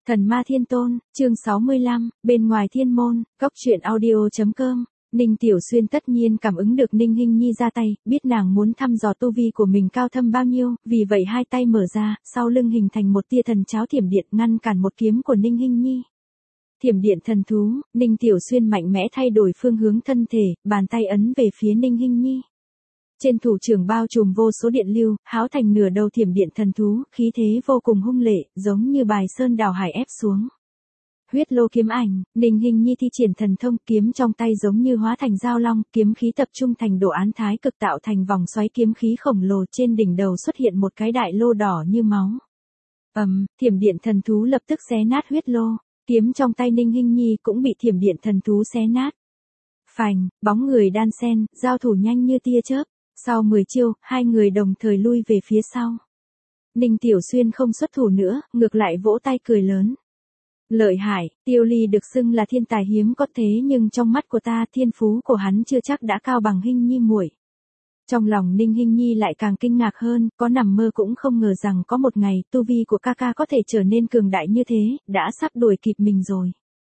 Thần ma thiên tôn, chương 65, bên ngoài thiên môn, góc truyện audio.com. Ninh Tiểu Xuyên tất nhiên cảm ứng được Ninh Hinh Nhi ra tay, biết nàng muốn thăm dò tu vi của mình cao thâm bao nhiêu, vì vậy hai tay mở ra, sau lưng hình thành một tia thần cháo thiểm điện ngăn cản một kiếm của Ninh Hinh Nhi. Thiểm điện thần thú, Ninh Tiểu Xuyên mạnh mẽ thay đổi phương hướng thân thể, bàn tay ấn về phía Ninh Hinh Nhi. Trên thủ trưởng bao trùm vô số điện lưu, háo thành nửa đầu thiểm điện thần thú, khí thế vô cùng hung lệ, giống như bài sơn đảo hải ép xuống. Huyết lô kiếm ảnh, Ninh Hinh Nhi thi triển thần thông, kiếm trong tay giống như hóa thành dao long, kiếm khí tập trung thành đồ án thái cực tạo thành vòng xoáy kiếm khí khổng lồ, trên đỉnh đầu xuất hiện một cái đại lô đỏ như máu. Thiểm điện thần thú lập tức xé nát huyết lô, kiếm trong tay Ninh Hinh Nhi cũng bị thiểm điện thần thú xé nát. Phành, bóng người đan sen, giao thủ nhanh như tia chớp. Sau 10 chiêu, hai người đồng thời lui về phía sau. Ninh Tiểu Xuyên không xuất thủ nữa, ngược lại vỗ tay cười lớn. Lợi hại, Tiêu Ly được xưng là thiên tài hiếm có, thế nhưng trong mắt của ta thiên phú của hắn chưa chắc đã cao bằng Hinh Nhi muội. Trong lòng Ninh Hinh Nhi lại càng kinh ngạc hơn, có nằm mơ cũng không ngờ rằng có một ngày tu vi của ca ca có thể trở nên cường đại như thế, đã sắp đuổi kịp mình rồi.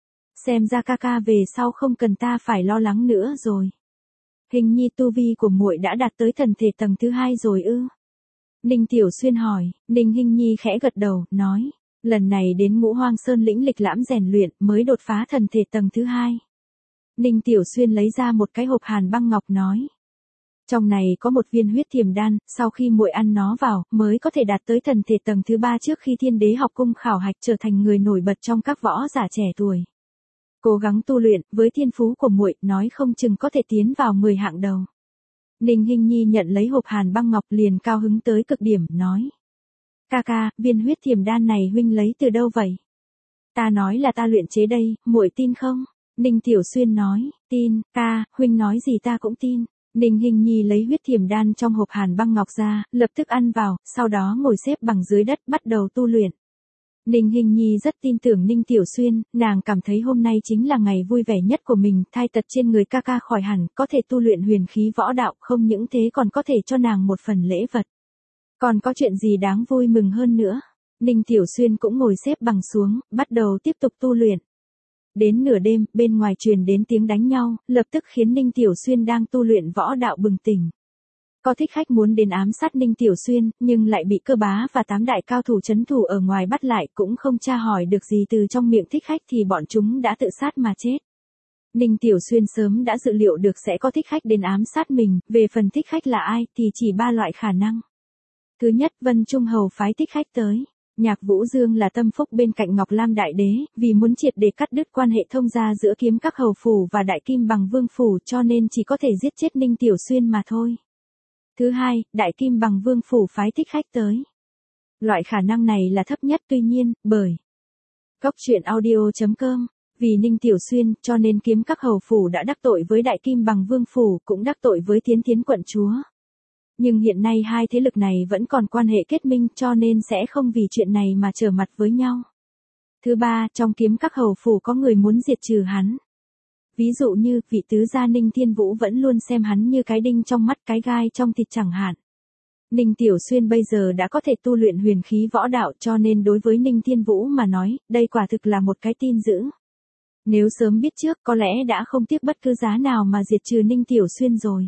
Xem ra ca ca về sau không cần ta phải lo lắng nữa rồi. Hình Nhi, tu vi của muội đã đạt tới thần thể tầng thứ 2 rồi ư? Ninh Tiểu Xuyên hỏi. Ninh Hinh Nhi khẽ gật đầu, nói, lần này đến Ngũ Hoang Sơn lĩnh lịch lãm rèn luyện mới đột phá thần thể tầng thứ 2. Ninh Tiểu Xuyên lấy ra một cái hộp hàn băng ngọc nói, trong này có một viên huyết thiềm đan, sau khi muội ăn nó vào, mới có thể đạt tới thần thể tầng thứ 3 trước khi Thiên Đế học cung khảo hạch trở thành người nổi bật trong các võ giả trẻ tuổi. Cố gắng tu luyện, với thiên phú của muội, nói không chừng có thể tiến vào 10 hạng đầu. Ninh Hinh Nhi nhận lấy hộp hàn băng ngọc liền cao hứng tới cực điểm, nói, ca ca, viên huyết thiềm đan này huynh lấy từ đâu vậy? Ta nói là ta luyện chế đây, muội tin không? Ninh Tiểu Xuyên nói, tin, ca, huynh nói gì ta cũng tin. Ninh Hinh Nhi lấy huyết thiềm đan trong hộp hàn băng ngọc ra, lập tức ăn vào, sau đó ngồi xếp bằng dưới đất bắt đầu tu luyện. Ninh Hinh Nhi rất tin tưởng Ninh Tiểu Xuyên, nàng cảm thấy hôm nay chính là ngày vui vẻ nhất của mình, thai tật trên người ca ca khỏi hẳn, có thể tu luyện huyền khí võ đạo, không những thế còn có thể cho nàng một phần lễ vật. Còn có chuyện gì đáng vui mừng hơn nữa? Ninh Tiểu Xuyên cũng ngồi xếp bằng xuống, bắt đầu tiếp tục tu luyện. Đến nửa đêm, bên ngoài truyền đến tiếng đánh nhau, lập tức khiến Ninh Tiểu Xuyên đang tu luyện võ đạo bừng tỉnh. Có thích khách muốn đến ám sát Ninh Tiểu Xuyên, nhưng lại bị Cơ Bá và 8 đại cao thủ trấn thủ ở ngoài bắt lại, cũng không tra hỏi được gì từ trong miệng thích khách thì bọn chúng đã tự sát mà chết. Ninh Tiểu Xuyên sớm đã dự liệu được sẽ có thích khách đến ám sát mình, về phần thích khách là ai thì chỉ 3 loại khả năng. Thứ nhất, Vân Trung Hầu phái thích khách tới. Nhạc Vũ Dương là tâm phúc bên cạnh Ngọc Lam Đại Đế, vì muốn triệt để cắt đứt quan hệ thông gia giữa Kiếm Các Hầu Phủ và Đại Kim Bằng Vương Phủ cho nên chỉ có thể giết chết Ninh Tiểu Xuyên mà thôi. Thứ hai, Đại Kim Bằng Vương Phủ phái thích khách tới. Loại khả năng này là thấp nhất, tuy nhiên, bởi góc truyện audio.com, vì Ninh Tiểu Xuyên cho nên Kiếm Các Hầu Phủ đã đắc tội với Đại Kim Bằng Vương Phủ, cũng đắc tội với Tiến quận chúa. Nhưng hiện nay hai thế lực này vẫn còn quan hệ kết minh cho nên sẽ không vì chuyện này mà trở mặt với nhau. Thứ ba, trong Kiếm Các Hầu Phủ có người muốn diệt trừ hắn. Ví dụ như, vị tứ gia Ninh Thiên Vũ vẫn luôn xem hắn như cái đinh trong mắt, cái gai trong thịt chẳng hạn. Ninh Tiểu Xuyên bây giờ đã có thể tu luyện huyền khí võ đạo cho nên đối với Ninh Thiên Vũ mà nói, đây quả thực là một cái tin dữ. Nếu sớm biết trước có lẽ đã không tiếc bất cứ giá nào mà diệt trừ Ninh Tiểu Xuyên rồi.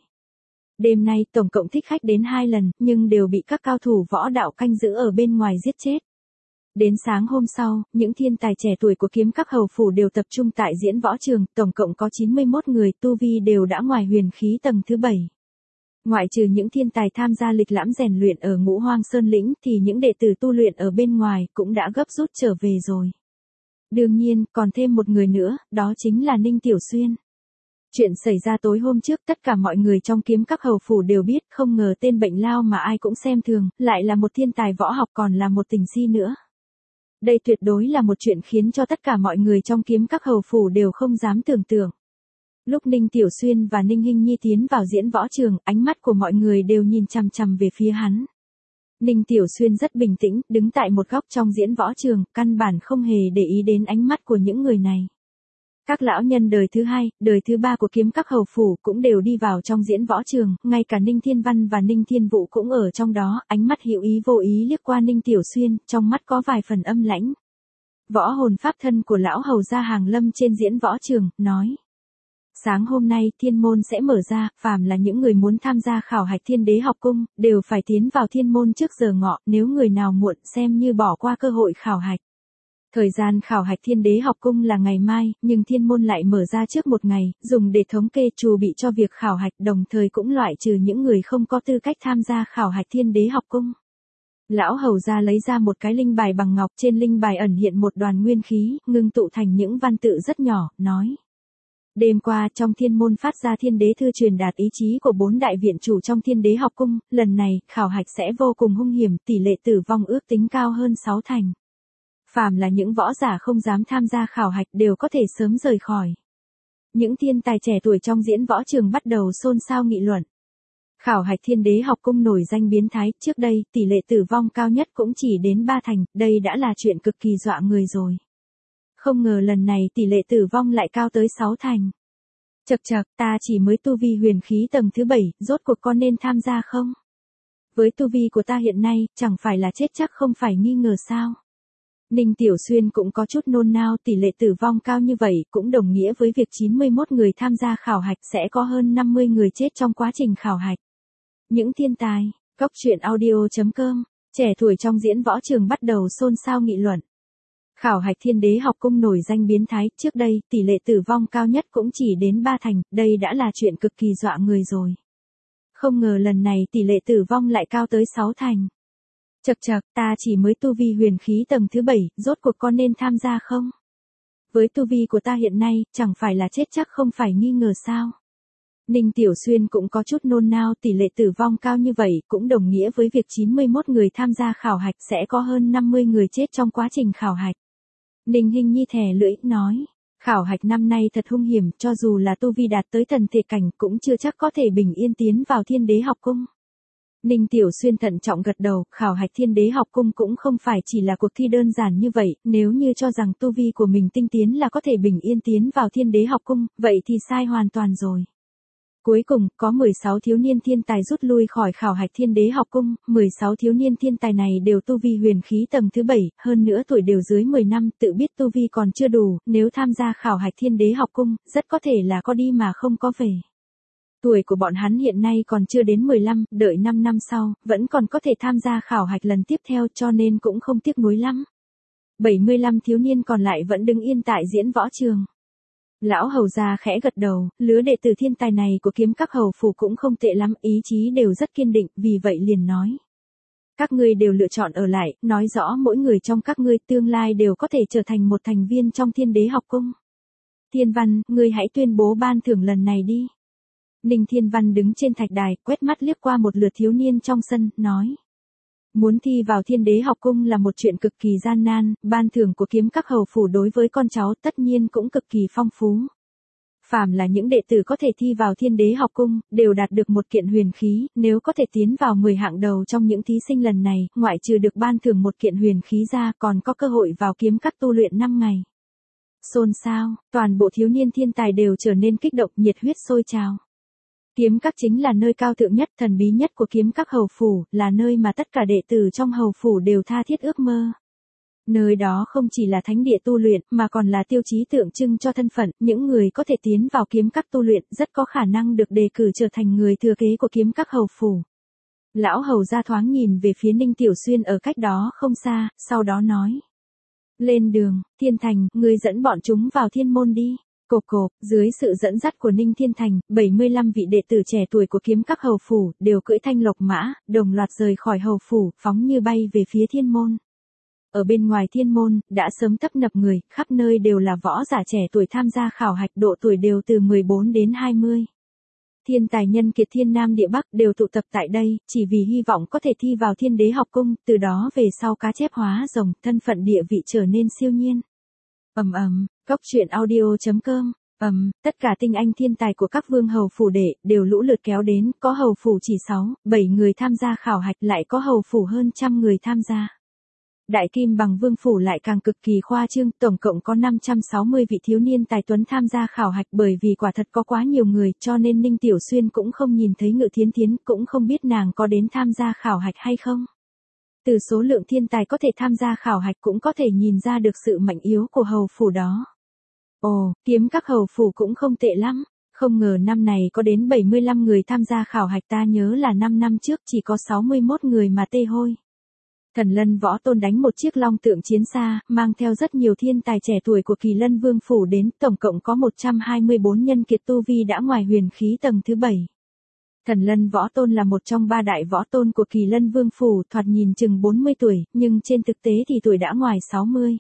Đêm nay tổng cộng thích khách đến 2 lần, nhưng đều bị các cao thủ võ đạo canh giữ ở bên ngoài giết chết. Đến sáng hôm sau, những thiên tài trẻ tuổi của Kiếm Các Hầu Phủ đều tập trung tại diễn võ trường, tổng cộng có 91 người, tu vi đều đã ngoài huyền khí tầng thứ 7. Ngoại trừ những thiên tài tham gia lịch lãm rèn luyện ở Ngũ Hoang Sơn lĩnh thì những đệ tử tu luyện ở bên ngoài cũng đã gấp rút trở về rồi. Đương nhiên, còn thêm một người nữa, đó chính là Ninh Tiểu Xuyên. Chuyện xảy ra tối hôm trước tất cả mọi người trong Kiếm Các Hầu Phủ đều biết, không ngờ tên bệnh lao mà ai cũng xem thường, lại là một thiên tài võ học còn là một tình si nữa. Đây tuyệt đối là một chuyện khiến cho tất cả mọi người trong Kiếm Các Hầu Phủ đều không dám tưởng tượng. Lúc Ninh Tiểu Xuyên và Ninh Hinh Nhi tiến vào diễn võ trường, ánh mắt của mọi người đều nhìn chằm chằm về phía hắn. Ninh Tiểu Xuyên rất bình tĩnh, đứng tại một góc trong diễn võ trường, căn bản không hề để ý đến ánh mắt của những người này. Các lão nhân đời thứ 2, đời thứ 3 của Kiếm Các Hầu Phủ cũng đều đi vào trong diễn võ trường, ngay cả Ninh Thiên Văn và Ninh Thiên Vũ cũng ở trong đó, ánh mắt hữu ý vô ý liếc qua Ninh Tiểu Xuyên, trong mắt có vài phần âm lãnh. võ hồn pháp thân của lão hầu gia Hàng Lâm trên diễn võ trường, nói. Sáng hôm nay thiên môn sẽ mở ra, phàm là những người muốn tham gia khảo hạch Thiên Đế học cung, đều phải tiến vào thiên môn trước giờ ngọ, nếu người nào muộn xem như bỏ qua cơ hội khảo hạch. Thời gian khảo hạch Thiên Đế học cung là ngày mai, nhưng thiên môn lại mở ra trước một ngày, dùng để thống kê chuẩn bị cho việc khảo hạch, đồng thời cũng loại trừ những người không có tư cách tham gia khảo hạch Thiên Đế học cung. Lão hầu gia lấy ra một cái linh bài bằng ngọc, trên linh bài ẩn hiện một đoàn nguyên khí, ngưng tụ thành những văn tự rất nhỏ, nói. Đêm qua trong thiên môn phát ra Thiên Đế thư truyền đạt ý chí của 4 đại viện chủ trong Thiên Đế học cung, lần này, khảo hạch sẽ vô cùng hung hiểm, tỷ lệ tử vong ước tính cao hơn 6 thành. Phàm là những võ giả không dám tham gia khảo hạch đều có thể sớm rời khỏi. Những thiên tài trẻ tuổi trong diễn võ trường bắt đầu xôn xao nghị luận. Khảo hạch Thiên Đế học cung nổi danh biến thái, trước đây, tỷ lệ tử vong cao nhất cũng chỉ đến 3 thành, đây đã là chuyện cực kỳ dọa người rồi. Không ngờ lần này tỷ lệ tử vong lại cao tới 6 thành. Chậc chậc, ta chỉ mới tu vi huyền khí tầng thứ 7, rốt cuộc con nên tham gia không? Với tu vi của ta hiện nay, chẳng phải là chết chắc không phải nghi ngờ sao? Ninh Tiểu Xuyên cũng có chút nôn nao, tỷ lệ tử vong cao như vậy cũng đồng nghĩa với việc 91 người tham gia khảo hạch sẽ có hơn 50 người chết trong quá trình khảo hạch. Những thiên tài, Cốc truyện audio.com, trẻ tuổi trong diễn võ trường bắt đầu xôn xao nghị luận. Khảo hạch Thiên Đế học cung nổi danh biến thái, trước đây, tỷ lệ tử vong cao nhất cũng chỉ đến 3 thành, đây đã là chuyện cực kỳ dọa người rồi. Không ngờ lần này tỷ lệ tử vong lại cao tới 6 thành. Chậc chậc, ta chỉ mới tu vi huyền khí tầng thứ 7, rốt cuộc con nên tham gia không? Với tu vi của ta hiện nay, chẳng phải là chết chắc không phải nghi ngờ sao? Ninh Tiểu Xuyên cũng có chút nôn nao, tỷ lệ tử vong cao như vậy cũng đồng nghĩa với việc 91 người tham gia khảo hạch sẽ có hơn 50 người chết trong quá trình khảo hạch. Ninh Hinh Nhi thè lưỡi, nói. Khảo hạch năm nay thật hung hiểm, cho dù là tu vi đạt tới thần thể cảnh cũng chưa chắc có thể bình yên tiến vào Thiên Đế học cung. Ninh Tiểu Xuyên thận trọng gật đầu, khảo hạch Thiên Đế học cung cũng không phải chỉ là cuộc thi đơn giản như vậy, nếu như cho rằng tu vi của mình tinh tiến là có thể bình yên tiến vào Thiên Đế học cung, vậy thì sai hoàn toàn rồi. Cuối cùng, có 16 thiếu niên thiên tài rút lui khỏi khảo hạch Thiên Đế học cung, 16 thiếu niên thiên tài này đều tu vi huyền khí tầng thứ 7, hơn nữa tuổi đều dưới 10 năm, tự biết tu vi còn chưa đủ, nếu tham gia khảo hạch Thiên Đế học cung, rất có thể là có đi mà không có về. Tuổi của bọn hắn hiện nay còn chưa đến 15, đợi 5 năm sau, vẫn còn có thể tham gia khảo hạch lần tiếp theo cho nên cũng không tiếc nuối lắm. 75 thiếu niên còn lại vẫn đứng yên tại diễn võ trường. Lão hầu gia khẽ gật đầu, lứa đệ tử thiên tài này của Kiếm Các hầu phủ cũng không tệ lắm, ý chí đều rất kiên định, vì vậy liền nói. Các ngươi đều lựa chọn ở lại, nói rõ mỗi người trong các ngươi tương lai đều có thể trở thành một thành viên trong Thiên Đế học cung. Thiên Văn, ngươi hãy tuyên bố ban thưởng lần này đi. Ninh Thiên Văn đứng trên thạch đài, quét mắt liếc qua một lượt thiếu niên trong sân, nói. Muốn thi vào Thiên Đế học cung là một chuyện cực kỳ gian nan, ban thưởng của Kiếm Các hầu phủ đối với con cháu tất nhiên cũng cực kỳ phong phú. Phàm là những đệ tử có thể thi vào Thiên Đế học cung, đều đạt được một kiện huyền khí, nếu có thể tiến vào 10 hạng đầu trong những thí sinh lần này, ngoại trừ được ban thưởng một kiện huyền khí ra còn có cơ hội vào Kiếm Các tu luyện 5 ngày. Xôn xao, toàn bộ thiếu niên thiên tài đều trở nên kích động, nhiệt huyết sôi trào. Kiếm Các chính là nơi cao thượng nhất, thần bí nhất của Kiếm Các hầu phủ, là nơi mà tất cả đệ tử trong hầu phủ đều tha thiết ước mơ. Nơi đó không chỉ là thánh địa tu luyện, mà còn là tiêu chí tượng trưng cho thân phận, những người có thể tiến vào Kiếm Các tu luyện, rất có khả năng được đề cử trở thành người thừa kế của Kiếm Các hầu phủ. Lão hầu gia thoáng nhìn về phía Ninh Tiểu Xuyên ở cách đó không xa, sau đó nói. Lên đường, Thiên Thành, ngươi dẫn bọn chúng vào thiên môn đi. Cộp cộp, dưới sự dẫn dắt của Ninh Thiên Thành, 75 vị đệ tử trẻ tuổi của Kiếm Các hầu phủ, đều cưỡi thanh lộc mã, đồng loạt rời khỏi hầu phủ, phóng như bay về phía thiên môn. Ở bên ngoài thiên môn, đã sớm tấp nập người, khắp nơi đều là võ giả trẻ tuổi tham gia khảo hạch, độ tuổi đều từ 14 đến 20. Thiên tài nhân kiệt thiên nam địa bắc đều tụ tập tại đây, chỉ vì hy vọng có thể thi vào Thiên Đế học cung, từ đó về sau cá chép hóa rồng, thân phận địa vị trở nên siêu nhiên. Cốc truyện audio.com, tất cả tinh anh thiên tài của các vương hầu phủ đệ, đều lũ lượt kéo đến, có hầu phủ chỉ 6, 7 người tham gia khảo hạch, lại có hầu phủ hơn trăm người tham gia. Đại Kim Bằng vương phủ lại càng cực kỳ khoa trương, tổng cộng có 560 vị thiếu niên tài tuấn tham gia khảo hạch, bởi vì quả thật có quá nhiều người, cho nên Ninh Tiểu Xuyên cũng không nhìn thấy Ngự Thiến Thiến, cũng không biết nàng có đến tham gia khảo hạch hay không. Từ số lượng thiên tài có thể tham gia khảo hạch cũng có thể nhìn ra được sự mạnh yếu của hầu phủ đó. Ồ, kiếm các hầu phủ cũng không tệ lắm. Không ngờ năm này có đến 75 người tham gia khảo hạch, ta nhớ là 5 năm trước chỉ có 61 người mà tê hôi. Thần Lân Võ Tôn đánh một chiếc long tượng chiến xa, mang theo rất nhiều thiên tài trẻ tuổi của Kỳ Lân Vương Phủ đến, tổng cộng có 124 nhân kiệt tu vi đã ngoài huyền khí tầng thứ 7. Thần Lân Võ Tôn là một trong 3 đại võ tôn của Kỳ Lân Vương Phủ, thoạt nhìn chừng 40 tuổi, nhưng trên thực tế thì tuổi đã ngoài 60.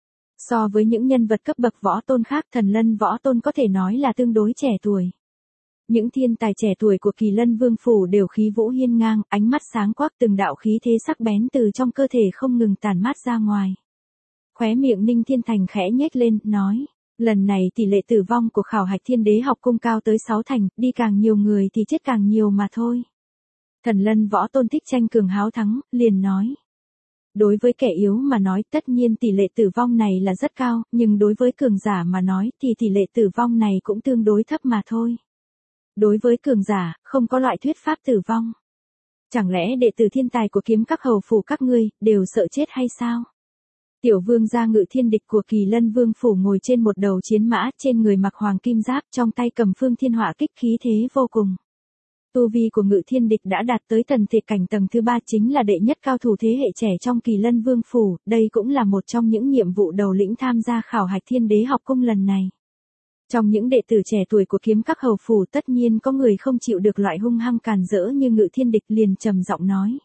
So với những nhân vật cấp bậc võ tôn khác, Thần Lân Võ Tôn có thể nói là tương đối trẻ tuổi. Những thiên tài trẻ tuổi của Kỳ Lân Vương Phủ đều khí vũ hiên ngang, ánh mắt sáng quắc, từng đạo khí thế sắc bén từ trong cơ thể không ngừng tản mát ra ngoài. Khóe miệng Ninh Thiên Thành khẽ nhếch lên, nói, lần này tỷ lệ tử vong của khảo hạch Thiên Đế học cung cao tới 6 thành, đi càng nhiều người thì chết càng nhiều mà thôi. Thần Lân Võ Tôn thích tranh cường háo thắng, liền nói. Đối với kẻ yếu mà nói, tất nhiên tỷ lệ tử vong này là rất cao, nhưng đối với cường giả mà nói thì tỷ lệ tử vong này cũng tương đối thấp mà thôi. Đối với cường giả, không có loại thuyết pháp tử vong. Chẳng lẽ đệ tử thiên tài của kiếm các hầu phủ các ngươi, đều sợ chết hay sao? Tiểu vương gia Ngự Thiên Địch của Kỳ Lân Vương Phủ ngồi trên một đầu chiến mã, trên người mặc hoàng kim giáp, trong tay cầm phương thiên hỏa kích, khí thế vô cùng. Tu vi của Ngự Thiên Địch đã đạt tới thần thể cảnh tầng thứ 3, chính là đệ nhất cao thủ thế hệ trẻ trong Kỳ Lân Vương Phủ, đây cũng là một trong những nhiệm vụ đầu lĩnh tham gia khảo hạch Thiên Đế học cung lần này. Trong những đệ tử trẻ tuổi của kiếm các hầu phủ tất nhiên có người không chịu được loại hung hăng càn rỡ như Ngự Thiên Địch, liền trầm giọng nói.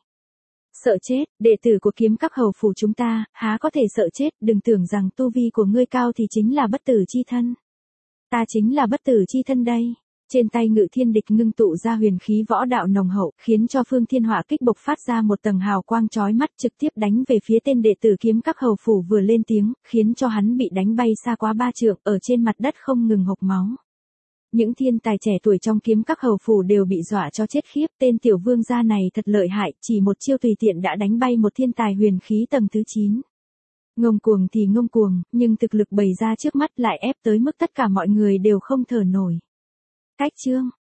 Sợ chết, đệ tử của kiếm các hầu phủ chúng ta, há có thể sợ chết, đừng tưởng rằng tu vi của ngươi cao thì chính là bất tử chi thân. Ta chính là bất tử chi thân đây. Trên tay Ngự Thiên Địch ngưng tụ ra huyền khí võ đạo nồng hậu, khiến cho phương thiên hỏa kích bộc phát ra một tầng hào quang chói mắt, trực tiếp đánh về phía tên đệ tử kiếm các hầu phủ vừa lên tiếng, khiến cho hắn bị đánh bay xa quá 3 trượng, ở trên mặt đất không ngừng hộc máu. Những thiên tài trẻ tuổi trong kiếm các hầu phủ đều bị dọa cho chết khiếp, tên tiểu vương gia này thật lợi hại, chỉ một chiêu tùy tiện đã đánh bay một thiên tài huyền khí tầng thứ 9. Ngông cuồng thì ngông cuồng, nhưng thực lực bày ra trước mắt lại ép tới mức tất cả mọi người đều không thở nổi. Cách chương